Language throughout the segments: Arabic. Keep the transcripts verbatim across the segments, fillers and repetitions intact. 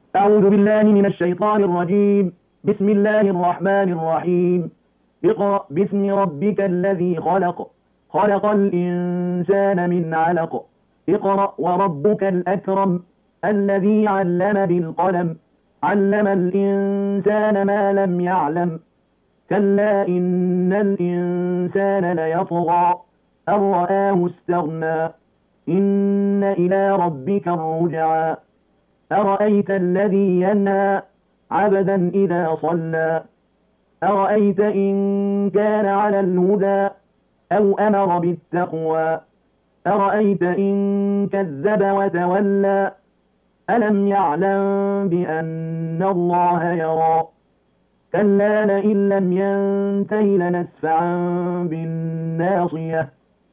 أعوذ بالله من الشيطان الرجيم. بسم الله الرحمن الرحيم. اقرأ باسم ربك الذي خلق خلق الإنسان من علق. اقرأ وربك الأكرم الذي علم بالقلم علم الإنسان ما لم يعلم. كلا إن الإنسان ليطغى أن رآه استغنى. إن إلى ربك الرجعى. أرأيت الذي ينهى عبدا إذا صلى. أرأيت إن كان على الهدى أو أمر بالتقوى. أرأيت إن كذب وتولى. ألم يعلم بأن الله يرى. كلا لئن لم ينته لنسفعا بالناصية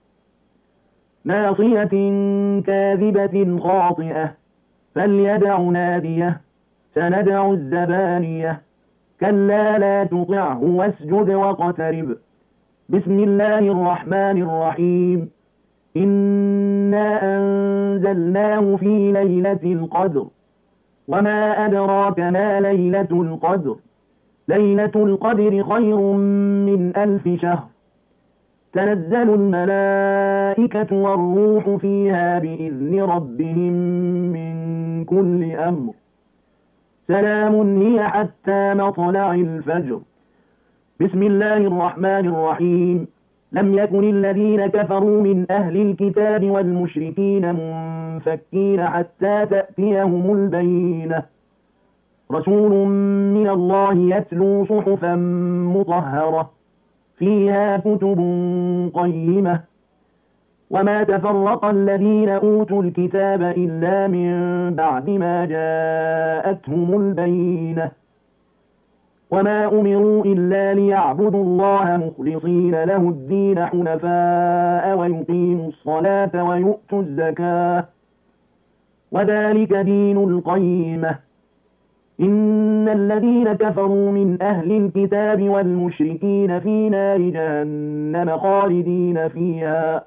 ناصية كاذبة خاطئة فليدع ناديه سندع الزبانية. كلا لا تطعه واسجد واقترب. بسم الله الرحمن الرحيم. إنا أنزلناه في ليلة القدر وما أدراك ما ليلة القدر. ليلة القدر خير من ألف شهر. تنزل الملائكة والروح فيها بإذن ربهم من كل أمر. سلام هي حتى مطلع الفجر. بسم الله الرحمن الرحيم. لم يكن الذين كفروا من أهل الكتاب والمشركين منفكين حتى تأتيهم البينة. رسول من الله يتلو صحفا مطهرة فيها كتب قيمة. وما تفرق الذين أوتوا الكتاب إلا من بعد ما جاءتهم البينة. وما أمروا إلا ليعبدوا الله مخلصين له الدين حنفاء ويقيموا الصلاة ويؤتوا الزكاة وذلك دين القيمة. إن الذين كفروا من أهل الكتاب والمشركين في نار جهنم خالدين فيها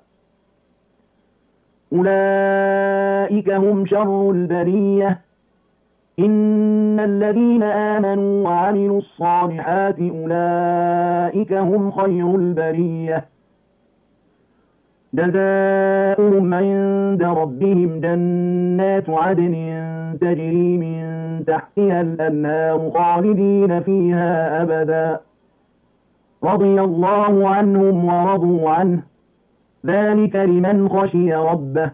أولئك هم شر البرية. إن الذين آمنوا وعملوا الصالحات أولئك هم خير البرية. جزاؤهم عند ربهم جنات عدن تجري من تحتها الأنهار خالدين فيها أبدا. رضي الله عنهم ورضوا عنه ذلك لمن خشي ربه.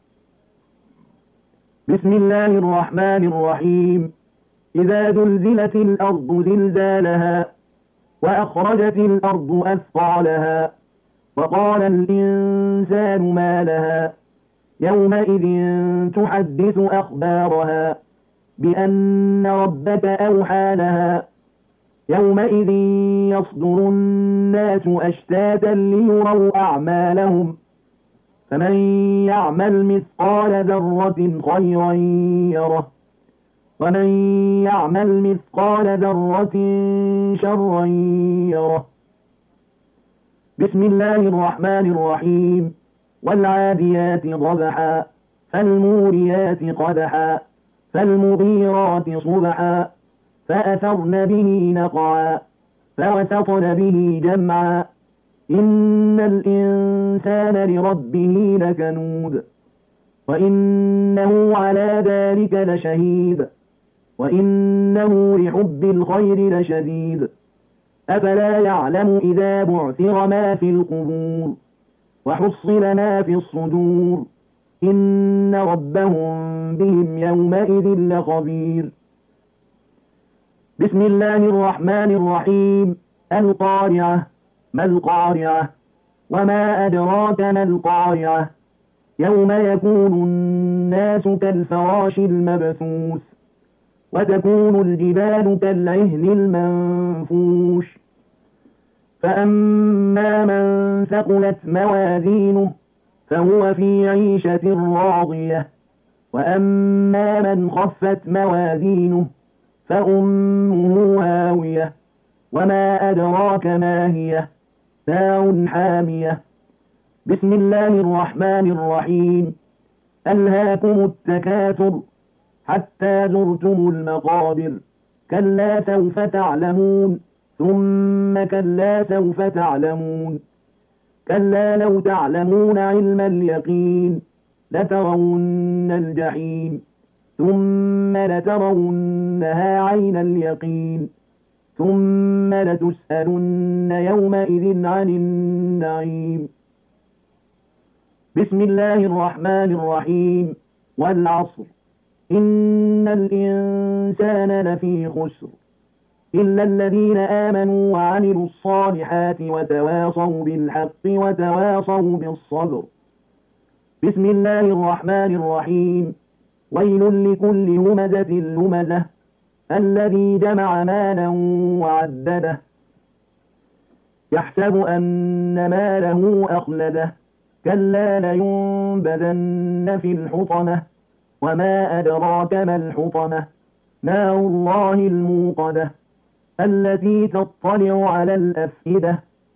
بسم الله الرحمن الرحيم. إذا زلزلت الأرض زلزالها وأخرجت الأرض أثقالها وقال الإنسان ما لها يومئذ تحدث أخبارها بأن ربك أوحى لها. يومئذ يصدر الناس أشتاتا ليروا أعمالهم. فمن يعمل مثقال ذرة خيرا يره ومن يعمل مثقال ذرة شرا يره. بسم الله الرحمن الرحيم. والعاديات ضبحا فالموريات قدحا فالمغيرات صبحا فأثرن به نقعا فوسطن به جمعا. إن الإنسان لربه لكنود وإنه على ذلك لشهيد وإنه لحب الخير لشديد. أفلا يعلم إذا بعثر ما في القبور وحصل ما في الصدور. إن ربهم بهم يومئذ لخبير. بسم الله الرحمن الرحيم. القارعة ما القارعة وما أدراك ما القارعة. يوم يكون الناس كالفراش المبثوث وتكون الجبال كالعهن المنفوش. فأما من ثقلت موازينه فهو في عيشة راضية. وأما من خفت موازينه فأمه هاوية. وما أدراك ما هي نار حامية. بسم الله الرحمن الرحيم. ألهاكم التكاثر حتى زرتم المقابر كلا سوف تعلمون ثم كلا سوف تعلمون كلا لو تعلمون علم اليقين لترون الجحيم ثم لترونها عين اليقين ثم لتسألن يومئذ عن النعيم. بسم الله الرحمن الرحيم. والعصر إن الإنسان لفي خسر إلا الذين آمنوا وعملوا الصالحات وتواصوا بالحق وتواصوا بالصبر. بسم الله الرحمن الرحيم. ويل لكل همزة لمزة الذي جمع مالا وعدده يحسب أن ماله أخلده كلا لينبذن في الحطمة وما أدراك ما الحطمة نار الله الموقدة التي تطلع على الأفئدة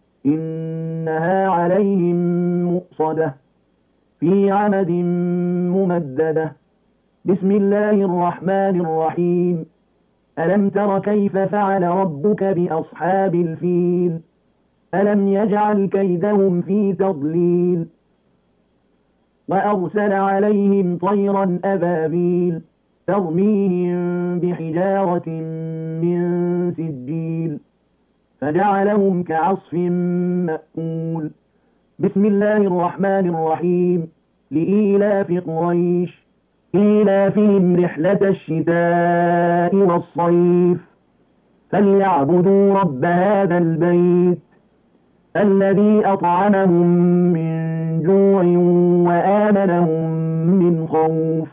إنها عليهم مؤصدة في عمد ممددة. بسم الله الرحمن الرحيم. ألم تر كيف فعل ربك بأصحاب الفيل ألم يجعل كيدهم في تضليل وأرسل عليهم طيرا أبابيل ترميهم بحجارة من سجيل فجعلهم كعصف مأكول. بسم الله الرحمن الرحيم. لإيلاف قريش إيلافهم رحلة الشتاء والصيف فليعبدوا رب هذا البيت الذي أطعمهم من جوع وآمنهم من خوف.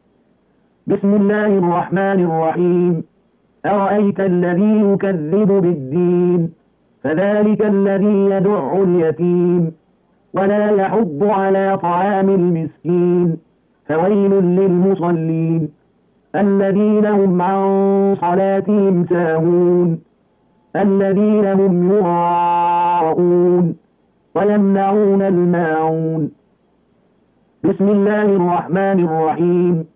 بسم الله الرحمن الرحيم. أرأيت الذي يكذب بالدين فذلك الذي يدع اليتيم ولا يحض على طعام المسكين فويل للمصلين الذين هم عن صلاتهم ساهون الذين هم يراءون ويمنعون الماعون. بسم الله الرحمن الرحيم.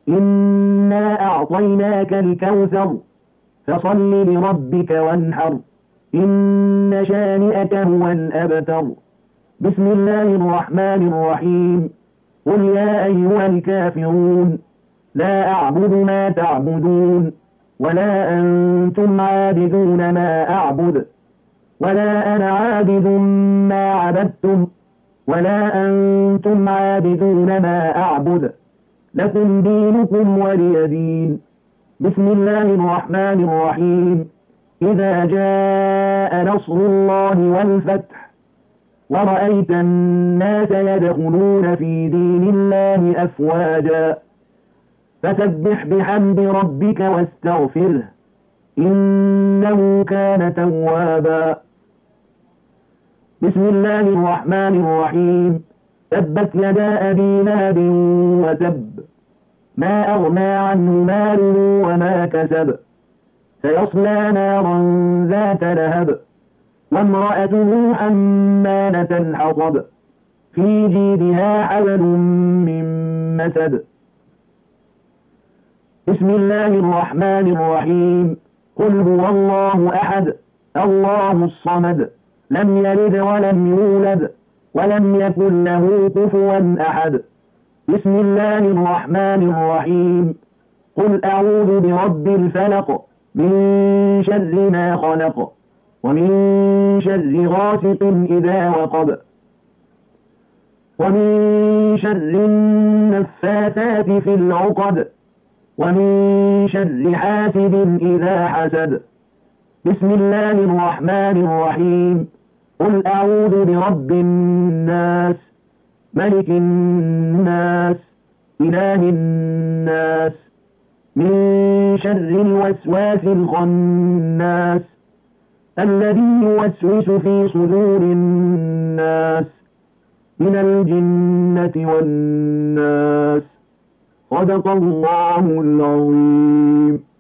إنا أعطيناك الكوثر فصل لربك وانحر إن شانئك هو الأبتر. بسم الله الرحمن الرحيم. قل يا أيها الكافرون لا أعبد ما تعبدون ولا أنتم عابدون ما أعبد ولا أنا عابد ما عبدتم ولا أنتم عابدون ما أعبد لكم دينكم ولي دين. بسم الله الرحمن الرحيم. إذا جاء نصر الله والفتح ورأيت الناس يدخلون في دين الله أفواجا فسبح بحمد ربك واستغفره إنه كان توابا. بسم الله الرحمن الرحيم. تبت يدا أبي لهب وتب ما أغنى عنه ماله وما كسب سيصلى نارا ذات لهب وامرأته حمالة الحطب في جيدها حبل من مسد. بسم الله الرحمن الرحيم. قل هو الله أحد الله الصمد لم يلد ولم يولد ولم يكن له كفوا أحد. بسم الله الرحمن الرحيم. قل أعوذ برب الفلق من شر ما خلق ومن شر غاسق إذا وقب ومن شر النفاثات في العقد ومن شر حاسد إذا حسد. بسم الله الرحمن الرحيم. قل أعوذ برب الناس ملك الناس إله الناس من شر الوسواس الخناس الذي يوسوس في صدور الناس من الجنة والناس. صدق الله العظيم.